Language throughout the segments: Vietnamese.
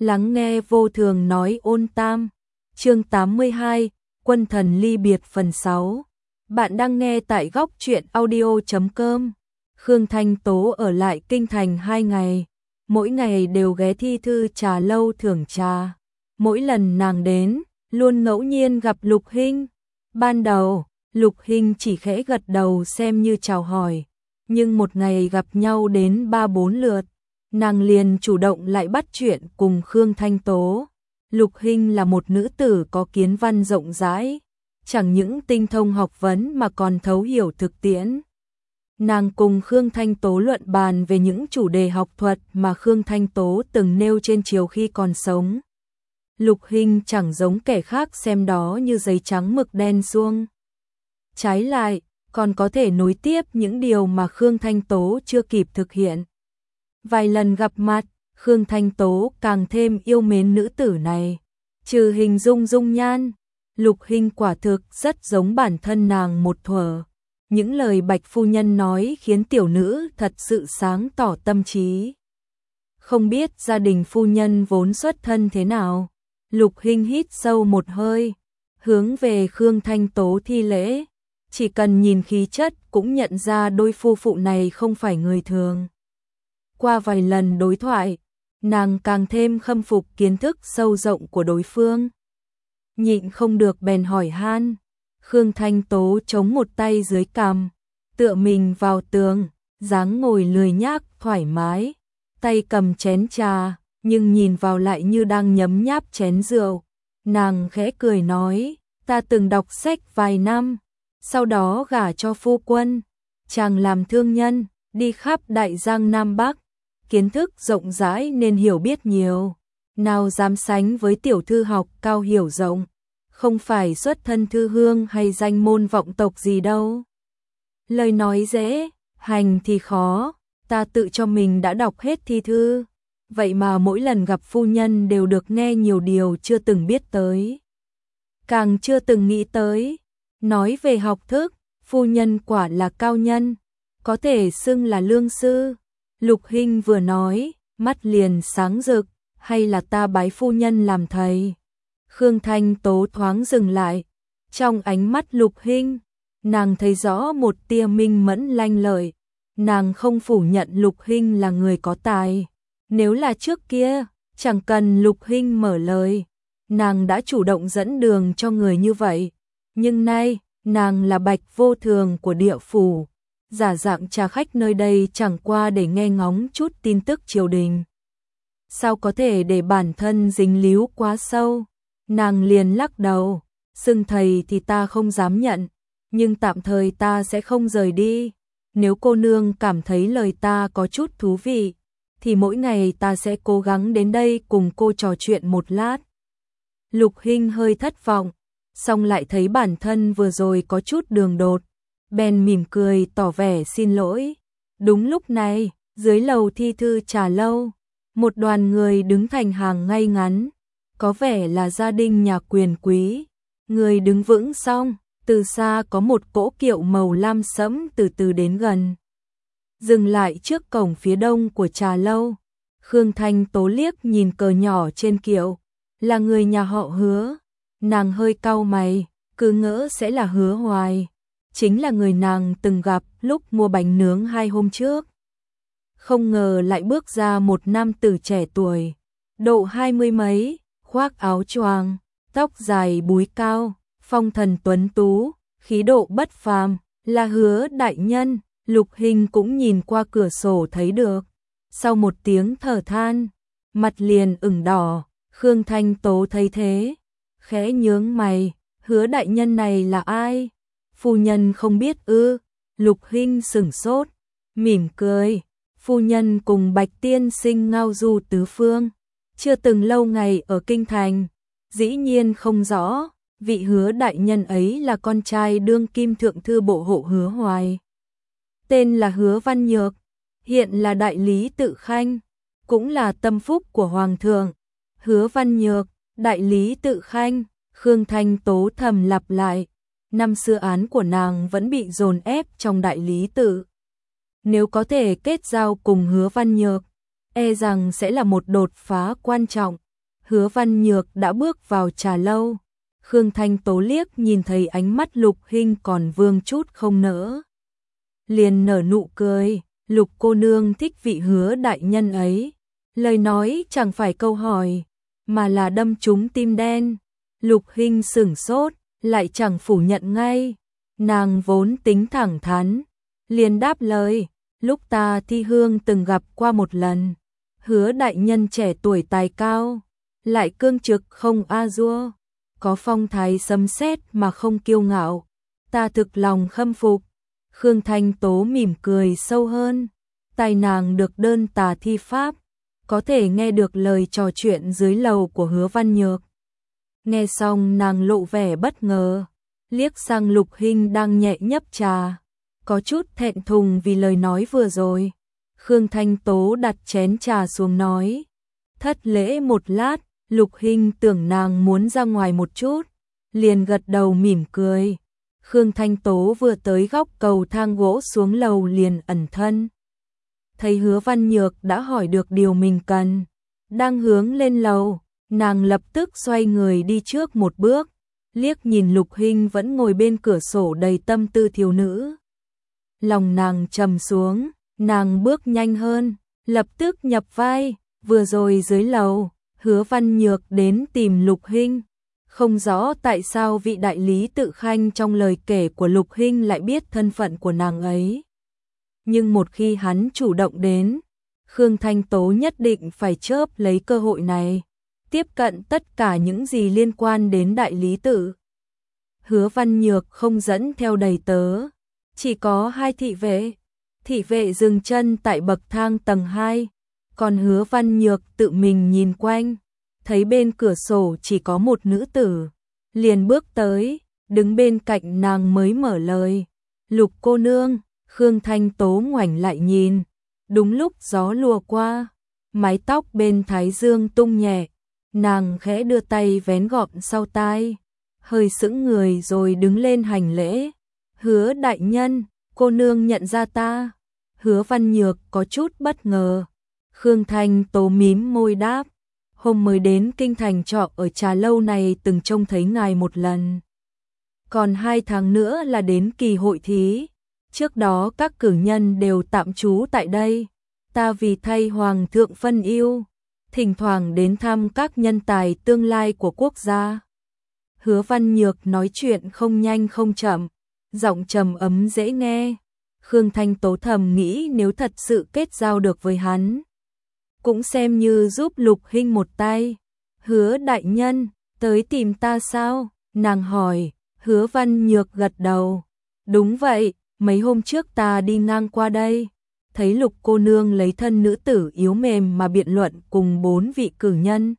Lắng nghe vô thường nói ôn tam. Chương 82, Quân thần ly biệt phần 6. Bạn đang nghe tại góc truyện audio.com. Khương Thanh Tố ở lại kinh thành 2 ngày, mỗi ngày đều ghé thi thư trà lâu thưởng trà. Mỗi lần nàng đến, luôn ngẫu nhiên gặp Lục Hinh. Ban đầu, Lục Hinh chỉ khẽ gật đầu xem như chào hỏi, nhưng một ngày gặp nhau đến 3-4 lượt, nàng liền chủ động lại bắt chuyện cùng Khương Thanh Tố. Lục Hinh là một nữ tử có kiến văn rộng rãi, chẳng những tinh thông học vấn mà còn thấu hiểu thực tiễn. Nàng cùng Khương Thanh Tố luận bàn về những chủ đề học thuật mà Khương Thanh Tố từng nêu trên triều khi còn sống. Lục Hinh chẳng giống kẻ khác xem đó như giấy trắng mực đen suông. Trái lại, còn có thể nối tiếp những điều mà Khương Thanh Tố chưa kịp thực hiện. Vài lần gặp mặt, Khương Thanh Tố càng thêm yêu mến nữ tử này. Trừ hình dung dung nhan, Lục Hinh quả thực rất giống bản thân nàng một thuở. Những lời Bạch phu nhân nói khiến tiểu nữ thật sự sáng tỏ tâm trí. Không biết gia đình phu nhân vốn xuất thân thế nào. Lục Hinh hít sâu một hơi, hướng về Khương Thanh Tố thi lễ. Chỉ cần nhìn khí chất cũng nhận ra đôi phu phụ này không phải người thường. Qua vài lần đối thoại, nàng càng thêm khâm phục kiến thức sâu rộng của đối phương. Nhịn không được bèn hỏi han. Khương Thanh Tố chống một tay dưới cằm, tựa mình vào tường, dáng ngồi lười nhác thoải mái, tay cầm chén trà, nhưng nhìn vào lại như đang nhấm nháp chén rượu. Nàng khẽ cười nói, ta từng đọc sách vài năm, sau đó gả cho phu quân, chàng làm thương nhân, đi khắp Đại Giang Nam Bắc, kiến thức rộng rãi nên hiểu biết nhiều, nào dám sánh với tiểu thư học cao hiểu rộng, không phải xuất thân thư hương hay danh môn vọng tộc gì đâu. Lời nói dễ, hành thì khó, ta tự cho mình đã đọc hết thi thư, vậy mà mỗi lần gặp phu nhân đều được nghe nhiều điều chưa từng biết tới, càng chưa từng nghĩ tới. Nói về học thức, phu nhân quả là cao nhân, có thể xưng là lương sư. Lục Hinh vừa nói, mắt liền sáng rực, hay là ta bái phu nhân làm thầy. Khương Thanh Tố thoáng dừng lại, trong ánh mắt Lục Hinh, nàng thấy rõ một tia minh mẫn lanh lợi. Nàng không phủ nhận Lục Hinh là người có tài. Nếu là trước kia, chẳng cần Lục Hinh mở lời, nàng đã chủ động dẫn đường cho người như vậy. Nhưng nay, nàng là Bạch vô thường của địa phủ, giả dạng trà khách nơi đây chẳng qua để nghe ngóng chút tin tức triều đình. Sao có thể để bản thân dính líu quá sâu? Nàng liền lắc đầu, xưng thầy thì ta không dám nhận, nhưng tạm thời ta sẽ không rời đi. Nếu cô nương cảm thấy lời ta có chút thú vị, thì mỗi ngày ta sẽ cố gắng đến đây cùng cô trò chuyện một lát. Lục Hinh hơi thất vọng, xong lại thấy bản thân vừa rồi có chút đường đột, bèn mỉm cười tỏ vẻ xin lỗi. Đúng lúc này, dưới lầu thi thư trà lâu, một đoàn người đứng thành hàng ngay ngắn, có vẻ là gia đình nhà quyền quý. Người đứng vững xong, từ xa có một cỗ kiệu màu lam sẫm từ từ đến gần, dừng lại trước cổng phía đông của trà lâu. Khương Thanh Tố liếc nhìn cờ nhỏ trên kiệu, là người nhà họ Hứa. Nàng hơi cau mày, cứ ngỡ sẽ là Hứa Hoài, chính là người nàng từng gặp lúc mua bánh nướng 2 hôm trước. Không ngờ lại bước ra một nam tử trẻ tuổi, độ 20 mấy, khoác áo choàng, tóc dài búi cao, phong thần tuấn tú, khí độ bất phàm, là Hứa đại nhân. Lục Hinh cũng nhìn qua cửa sổ thấy được. Sau một tiếng thở than, mặt liền ửng đỏ. Khương Thanh Tố thấy thế, khẽ nhướng mày, Hứa đại nhân này là ai? Phu nhân không biết ư? Lục Hinh sửng sốt, mỉm cười, phu nhân cùng Bạch tiên sinh ngao du tứ phương, chưa từng lâu ngày ở kinh thành, dĩ nhiên không rõ. Vị Hứa đại nhân ấy là con trai đương kim thượng thư bộ hộ Hứa Hoài, tên là Hứa Văn Nhược, hiện là đại lý tự khanh, cũng là tâm phúc của hoàng thượng. Hứa Văn Nhược, đại lý tự khanh. Khương Thanh Tố thầm lặp lại, năm xưa án của nàng vẫn bị dồn ép trong đại lý tự. Nếu có thể kết giao cùng Hứa Văn Nhược, e rằng sẽ là một đột phá quan trọng. Hứa Văn Nhược đã bước vào trà lâu. Khương Thanh Tố liếc nhìn thấy ánh mắt Lục Hinh còn vương chút không nỡ, liền nở nụ cười. Lục cô nương thích vị Hứa đại nhân ấy. Lời nói chẳng phải câu hỏi, mà là đâm trúng tim đen. Lục Hinh sửng sốt, lại chẳng phủ nhận ngay. Nàng vốn tính thẳng thắn, liền đáp lời, lúc ta thi hương từng gặp qua một lần. Hứa đại nhân trẻ tuổi tài cao, lại cương trực không a dua, có phong thái sấm sét mà không kiêu ngạo, ta thực lòng khâm phục. Khương Thanh Tố mỉm cười sâu hơn, tai nàng được đơn tà thi pháp, có thể nghe được lời trò chuyện dưới lầu của Hứa Văn Nhược. Nghe xong nàng lộ vẻ bất ngờ, liếc sang Lục Hinh đang nhẹ nhấp trà, có chút thẹn thùng vì lời nói vừa rồi. Khương Thanh Tố đặt chén trà xuống nói, thất lễ một lát. Lục Hinh tưởng nàng muốn ra ngoài một chút, liền gật đầu mỉm cười. Khương Thanh Tố vừa tới góc cầu thang gỗ xuống lầu liền ẩn thân. Thấy Hứa Văn Nhược đã hỏi được điều mình cần, đang hướng lên lầu, nàng lập tức xoay người đi trước một bước, liếc nhìn Lục Hinh vẫn ngồi bên cửa sổ đầy tâm tư thiếu nữ. Lòng nàng trầm xuống, nàng bước nhanh hơn, lập tức nhập vai. Vừa rồi dưới lầu, Hứa Văn Nhược đến tìm Lục Hinh, không rõ tại sao vị đại lý tự khanh trong lời kể của Lục Hinh lại biết thân phận của nàng ấy. Nhưng một khi hắn chủ động đến, Khương Thanh Tố nhất định phải chớp lấy cơ hội này, tiếp cận tất cả những gì liên quan đến đại lý tự. Hứa Văn Nhược không dẫn theo đầy tớ, chỉ có 2 thị vệ. Thị vệ dừng chân tại bậc thang tầng 2, còn Hứa Văn Nhược tự mình nhìn quanh, thấy bên cửa sổ chỉ có một nữ tử, liền bước tới, đứng bên cạnh nàng mới mở lời. Lục cô nương. Khương Thanh Tố ngoảnh lại nhìn, đúng lúc gió lùa qua, mái tóc bên thái dương tung nhẹ, nàng khẽ đưa tay vén gọn sau tai, hơi sững người rồi đứng lên hành lễ. Hứa đại nhân, cô nương nhận ra ta. Hứa Văn Nhược có chút bất ngờ. Khương Thanh Tố mím môi đáp, hôm mới đến kinh thành trọ ở trà lâu này từng trông thấy ngài một lần. Còn 2 tháng nữa là đến kỳ hội thí. Trước đó các cử nhân đều tạm trú tại đây. Ta vì thay hoàng thượng phân ưu, thỉnh thoảng đến thăm các nhân tài tương lai của quốc gia. Hứa Văn Nhược nói chuyện không nhanh không chậm, giọng trầm ấm dễ nghe. Khương Thanh Tố thầm nghĩ nếu thật sự kết giao được với hắn, cũng xem như giúp Lục Hinh một tay. Hứa đại nhân, tới tìm ta sao? Nàng hỏi. Hứa Văn Nhược gật đầu. Đúng vậy, mấy hôm trước ta đi ngang qua đây, thấy Lục cô nương lấy thân nữ tử yếu mềm mà biện luận cùng 4 vị cử nhân.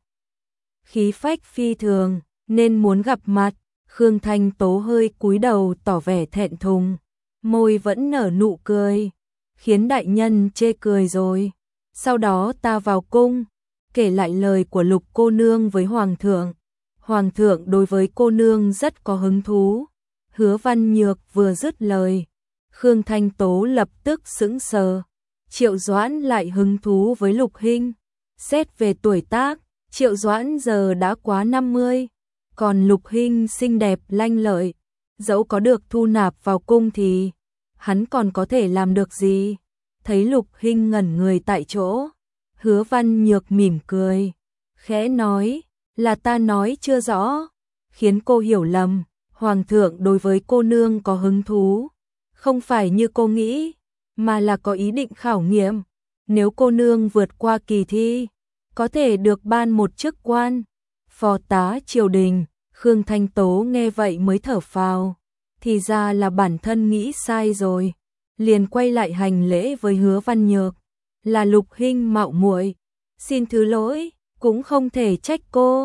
Khí phách phi thường, nên muốn gặp mặt. Khương Thanh Tố hơi cúi đầu tỏ vẻ thẹn thùng, môi vẫn nở nụ cười, khiến đại nhân chê cười rồi. Sau đó ta vào cung, kể lại lời của Lục cô nương với hoàng thượng. Hoàng thượng đối với cô nương rất có hứng thú. Hứa Văn Nhược vừa dứt lời, Khương Thanh Tố lập tức sững sờ. Triệu Doãn lại hứng thú với Lục Hinh. Xét về tuổi tác, Triệu Doãn giờ đã quá 50, còn Lục Hinh xinh đẹp lanh lợi, dẫu có được thu nạp vào cung thì hắn còn có thể làm được gì? Thấy Lục Hinh ngẩn người tại chỗ, Hứa Văn Nhược mỉm cười, khẽ nói, là ta nói chưa rõ, khiến cô hiểu lầm. Hoàng thượng đối với cô nương có hứng thú, không phải như cô nghĩ, mà là có ý định khảo nghiệm. Nếu cô nương vượt qua kỳ thi, có thể được ban một chức quan, phó tá triều đình. Khương Thanh Tố nghe vậy mới thở phào, thì ra là bản thân nghĩ sai rồi, liền quay lại hành lễ với Hứa Văn Nhược. Là Lục Hinh mạo muội, xin thứ lỗi, cũng không thể trách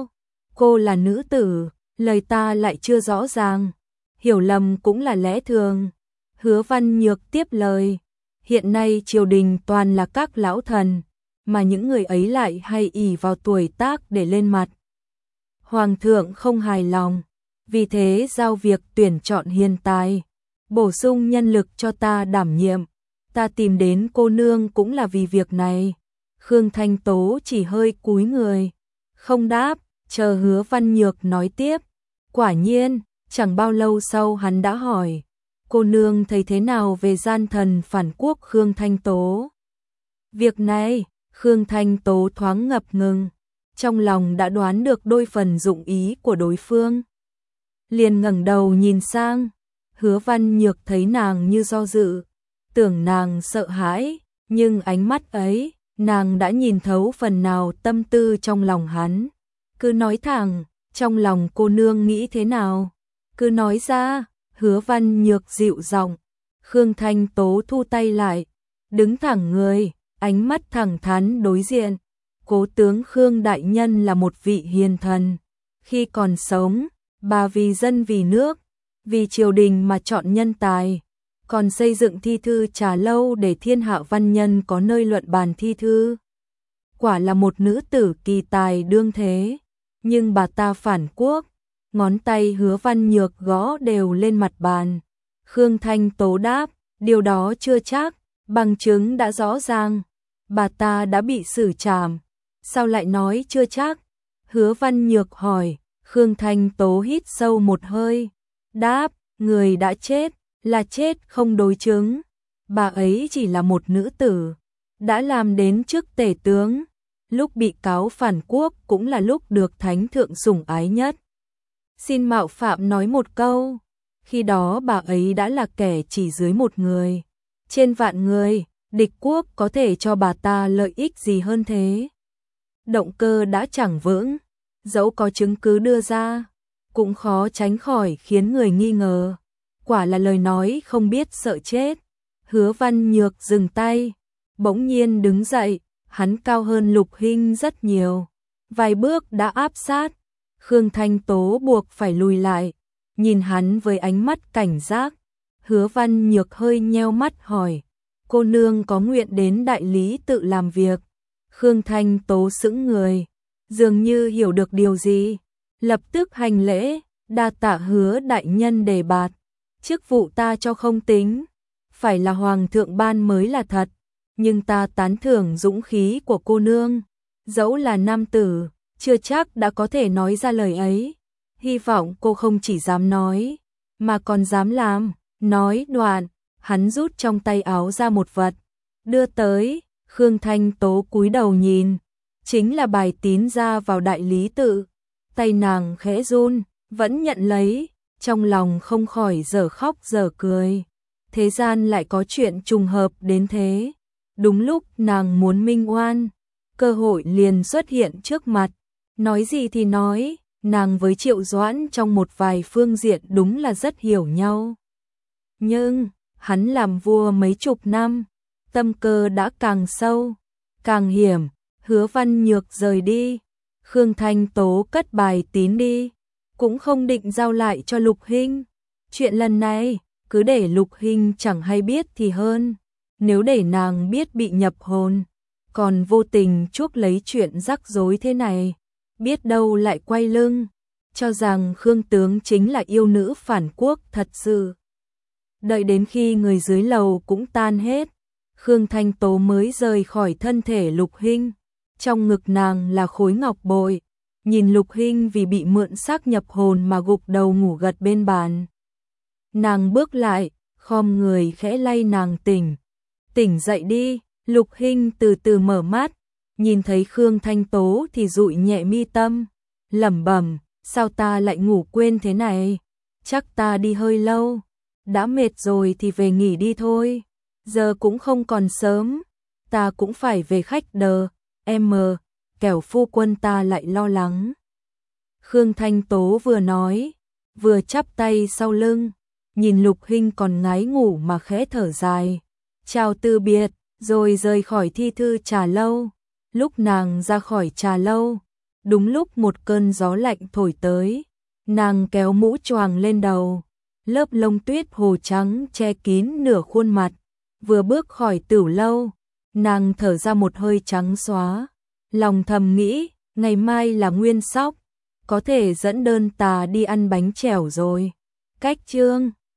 cô là nữ tử, lời ta lại chưa rõ ràng, hiểu lầm cũng là lẽ thường. Hứa Văn Nhược tiếp lời, hiện nay triều đình toàn là các lão thần, mà những người ấy lại hay ỷ vào tuổi tác để lên mặt. Hoàng thượng không hài lòng, vì thế giao việc tuyển chọn hiền tài, bổ sung nhân lực cho ta đảm nhiệm. Ta tìm đến cô nương cũng là vì việc này. Khương Thanh Tố chỉ hơi cúi người, không đáp, chờ Hứa Văn Nhược nói tiếp. Quả nhiên, chẳng bao lâu sau hắn đã hỏi, cô nương thấy thế nào về gian thần phản quốc Khương Thanh Tố? Việc này, Khương Thanh Tố thoáng ngập ngừng, trong lòng đã đoán được đôi phần dụng ý của đối phương. Liền ngẩng đầu nhìn sang, Hứa Văn Nhược thấy nàng như do dự, tưởng nàng sợ hãi, nhưng ánh mắt ấy, nàng đã nhìn thấu phần nào tâm tư trong lòng hắn. Cứ nói thẳng, trong lòng cô nương nghĩ thế nào? Cứ nói ra, Hứa Văn Nhược dịu giọng. Khương Thanh Tố thu tay lại, đứng thẳng người, ánh mắt thẳng thắn đối diện. Cố tướng Khương đại nhân là một vị hiền thần. Khi còn sống, bà vì dân vì nước, vì triều đình mà chọn nhân tài, còn xây dựng thi thư trà lâu để thiên hạ văn nhân có nơi luận bàn thi thư. Quả là một nữ tử kỳ tài đương thế, nhưng bà ta phản quốc. Ngón tay Hứa Văn Nhược gõ đều lên mặt bàn. Khương Thanh Tố đáp, điều đó chưa chắc, bằng chứng đã rõ ràng. Bà ta đã bị xử trảm, sao lại nói chưa chắc? Hứa Văn Nhược hỏi. Khương Thanh Tố hít sâu một hơi, đáp, người đã chết, là chết không đối chứng. Bà ấy chỉ là một nữ tử, đã làm đến chức tể tướng. Lúc bị cáo phản quốc cũng là lúc được thánh thượng sủng ái nhất. Xin mạo phạm nói một câu, khi đó bà ấy đã là kẻ chỉ dưới một người. Trên vạn người, địch quốc có thể cho bà ta lợi ích gì hơn thế? Động cơ đã chẳng vững, dẫu có chứng cứ đưa ra, cũng khó tránh khỏi khiến người nghi ngờ. Quả là lời nói không biết sợ chết. Hứa Văn Nhược dừng tay, bỗng nhiên đứng dậy, hắn cao hơn Lục Hinh rất nhiều. Vài bước đã áp sát, Khương Thanh Tố buộc phải lùi lại, nhìn hắn với ánh mắt cảnh giác. Hứa Văn Nhược hơi nheo mắt hỏi, cô nương có nguyện đến đại lý tự làm việc? Khương Thanh Tố sững người, dường như hiểu được điều gì, lập tức hành lễ, đa tạ Hứa đại nhân đề bạt. Chức vụ ta cho không tính, phải là hoàng thượng ban mới là thật, nhưng ta tán thưởng dũng khí của cô nương, dẫu là nam tử, chưa chắc đã có thể nói ra lời ấy. Hy vọng cô không chỉ dám nói, mà còn dám làm. Nói đoạn, hắn rút trong tay áo ra một vật, đưa tới. Khương Thanh Tố cúi đầu nhìn, chính là bài tín ra vào đại lý tự. Tay nàng khẽ run, vẫn nhận lấy, trong lòng không khỏi dở khóc dở cười. Thế gian lại có chuyện trùng hợp đến thế. Đúng lúc nàng muốn minh oan, cơ hội liền xuất hiện trước mặt. Nói gì thì nói, nàng với Triệu Doãn trong một vài phương diện đúng là rất hiểu nhau. Nhưng, hắn làm vua mấy chục năm, tâm cơ đã càng sâu, càng hiểm. Hứa Văn Nhược rời đi, Khương Thanh Tố cất bài tín đi, cũng không định giao lại cho Lục Hinh. Chuyện lần này, cứ để Lục Hinh chẳng hay biết thì hơn. Nếu để nàng biết bị nhập hồn, còn vô tình chuốc lấy chuyện rắc rối thế này, biết đâu lại quay lưng, cho rằng Khương tướng chính là yêu nữ phản quốc thật sự. Đợi đến khi người dưới lầu cũng tan hết, Khương Thanh Tố mới rời khỏi thân thể Lục Hinh. Trong ngực nàng là khối ngọc bội, nhìn Lục Hinh vì bị mượn xác nhập hồn mà gục đầu ngủ gật bên bàn. Nàng bước lại, khom người khẽ lay nàng tỉnh. Tỉnh dậy đi. Lục Hinh từ từ mở mắt, nhìn thấy Khương Thanh Tố thì dụi nhẹ mi tâm, lẩm bẩm, sao ta lại ngủ quên thế này? Chắc ta đi hơi lâu, đã mệt rồi thì về nghỉ đi thôi. Giờ cũng không còn sớm, ta cũng phải về khách đờ, kẻo phu quân ta lại lo lắng. Khương Thanh Tố vừa nói, vừa chắp tay sau lưng, nhìn Lục Hinh còn ngái ngủ mà khẽ thở dài, chào từ biệt, rồi rời khỏi thi thư trà lâu. Lúc nàng ra khỏi trà lâu, đúng lúc một cơn gió lạnh thổi tới, nàng kéo mũ choàng lên đầu, lớp lông tuyết hồ trắng che kín nửa khuôn mặt. Vừa bước khỏi tửu lâu, nàng thở ra một hơi trắng xóa, lòng thầm nghĩ, ngày mai là Nguyên Sóc, có thể dẫn đơn tà đi ăn bánh chèo rồi. Cách chương